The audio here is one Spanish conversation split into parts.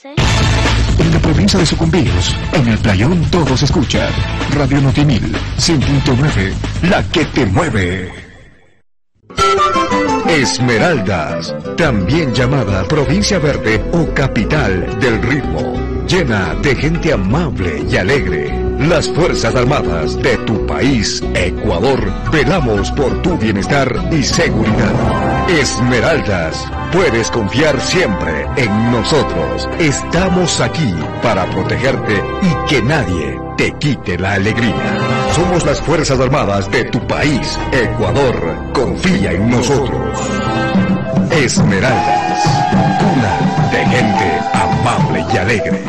sé. En la provincia de Sucumbíos, en el Playón todos escuchan Radio Notimil 100.9, la que te mueve. Esmeraldas, también llamada Provincia Verde o Capital del Ritmo, llena de gente amable y alegre. Las Fuerzas Armadas de tu país, Ecuador, velamos por tu bienestar y seguridad. Esmeraldas, puedes confiar siempre en nosotros. Estamos aquí para protegerte y que nadie te quite la alegría. Somos las Fuerzas Armadas de tu país, Ecuador. Confía en nosotros. Esmeraldas, cuna de gente amable y alegre.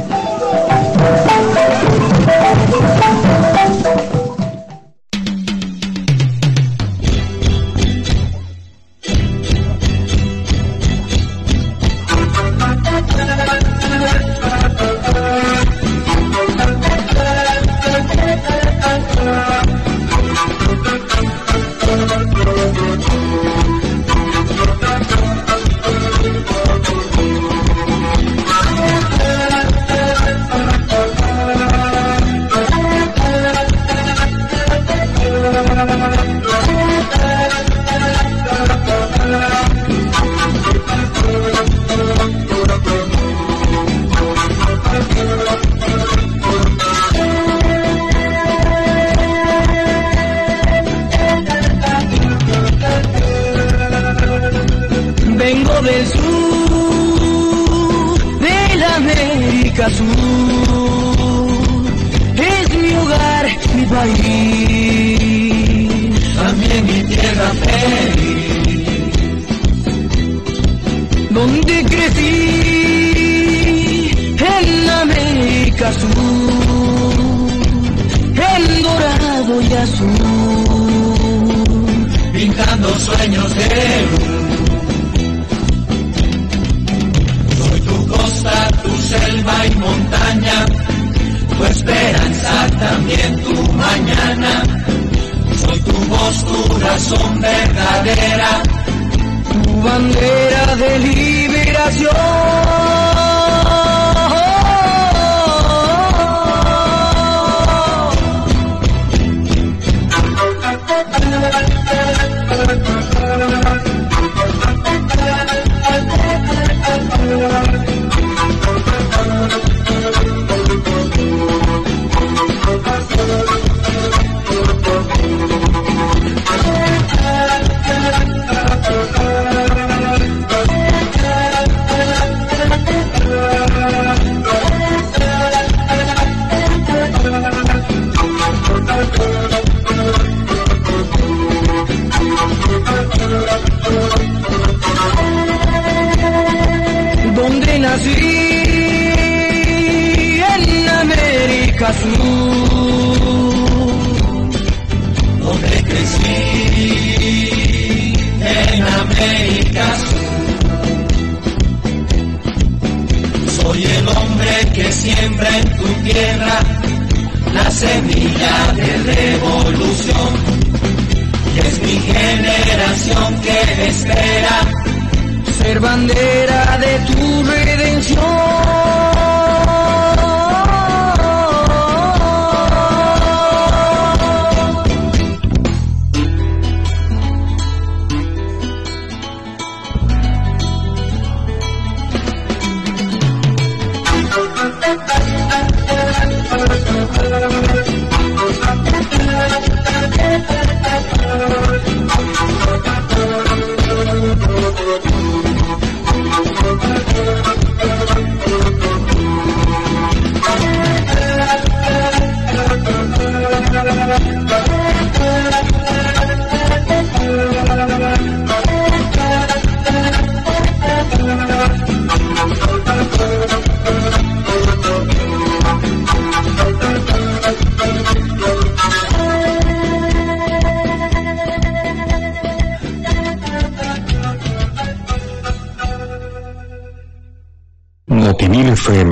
Notimil FM,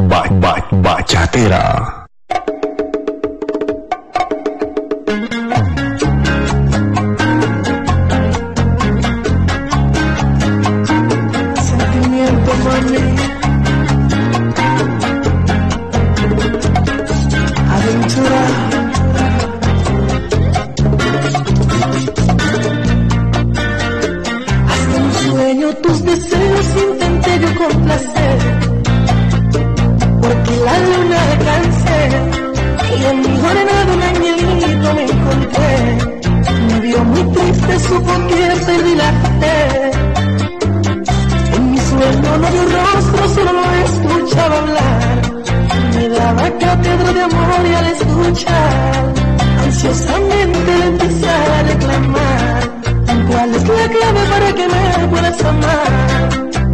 bachatera. yo complacer, porque la luna alcancé y en mi jornada un angelito me encontré. Me vio muy triste, supo que perdí la fe. En mi sueño no vio rostro, solo lo escuchaba hablar. Me daba cátedra de amor y al escuchar, ansiosamente le empezaba a reclamar. ¿Cuál es la clave para que me puedas amar?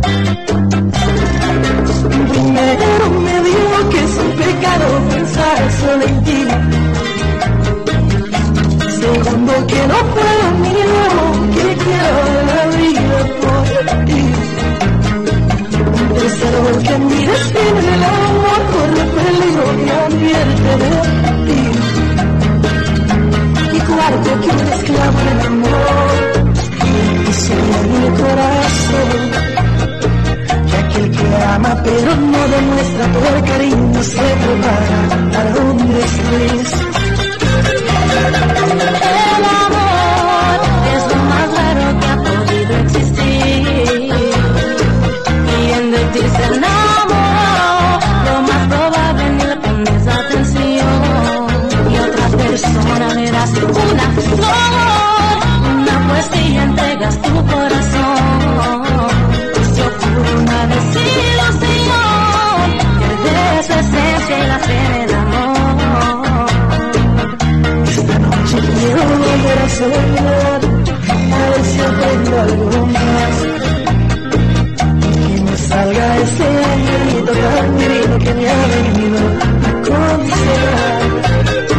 Primero me dijo que es un pecado pensar solo en ti. Segundo, que no puedo ni yo, que quiero la vida por ti. Tercero, que mi destino en el amor corre peligro y advierte de ti. Y cuarto, que un esclavo en el amor y sueña en mi corazón, que aquel que ama pero no demuestra por cariño se prepara para un desliz. El amor es lo más raro que ha podido existir. Quien de ti se enamoró, lo más probable ni le pones atención. Y otra persona le das una flor, una poesía, entregas tu corazón. Y se ocurre una desilusión, pierdes su esencia y la fe en el amor. Esta noche quiero volver a soñar, a ver si aprendo algo más. Que me salga ese angelito tan divino que me ha venido a consolar.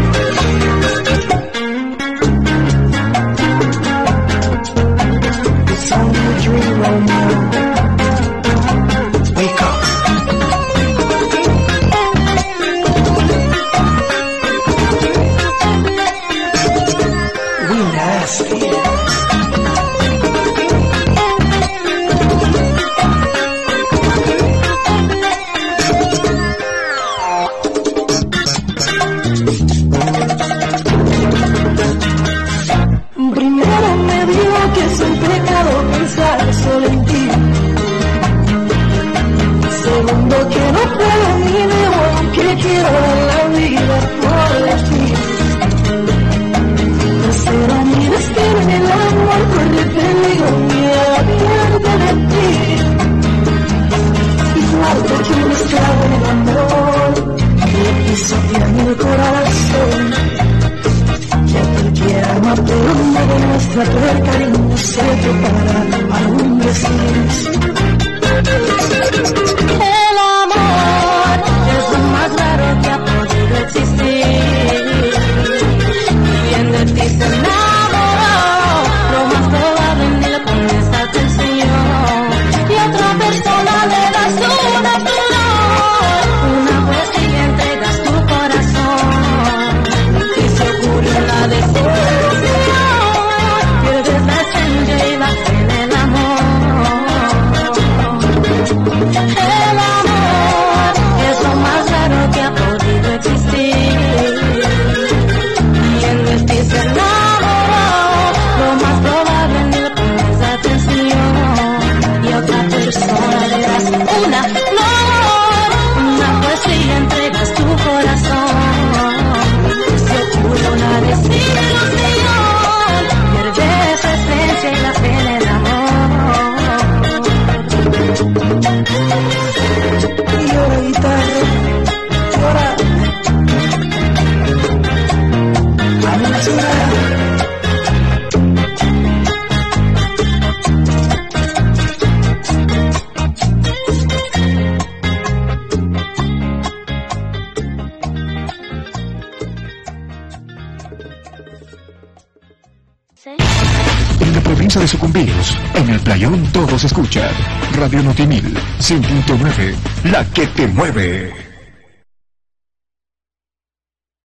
It's only a dream, Romeo. Wake up. We nasty. Primero me dijo que es un pecado pensar solo en ti. Segundo, que no puedo ni debo, que quiero la vida por ti. Tercero, mi destino en el amor corre peligro, me advierte de ti. Y cuarto, que un esclavo en el amor que pisotea mi corazón, que aquel que ama pero no demuestra todo el cariño se prepara para un desliz. El amor es lo más raro que ha podido existir. Quien de ti se enamoró, lo más probable ni le pones atención. Y otra persona le das una flor, una poesía, entregas tu corazón. Y se ocurre la desilusión, pierdes la esencia y la fe en el amor. El amor es lo más raro que ha podido existir. Quien de ti se enamoró, lo más probable ni le pones atención. Y a otra persona le das una flor, una poesía, entregas tu corazón. Se ocurre una desilusión, pierdes su esencia y la fe en el amor. Llora guitarra, llora. Aventura. En la provincia de Sucumbíos, en el playón todos escuchan. Radio Noti 1000, 100.9, la que te mueve.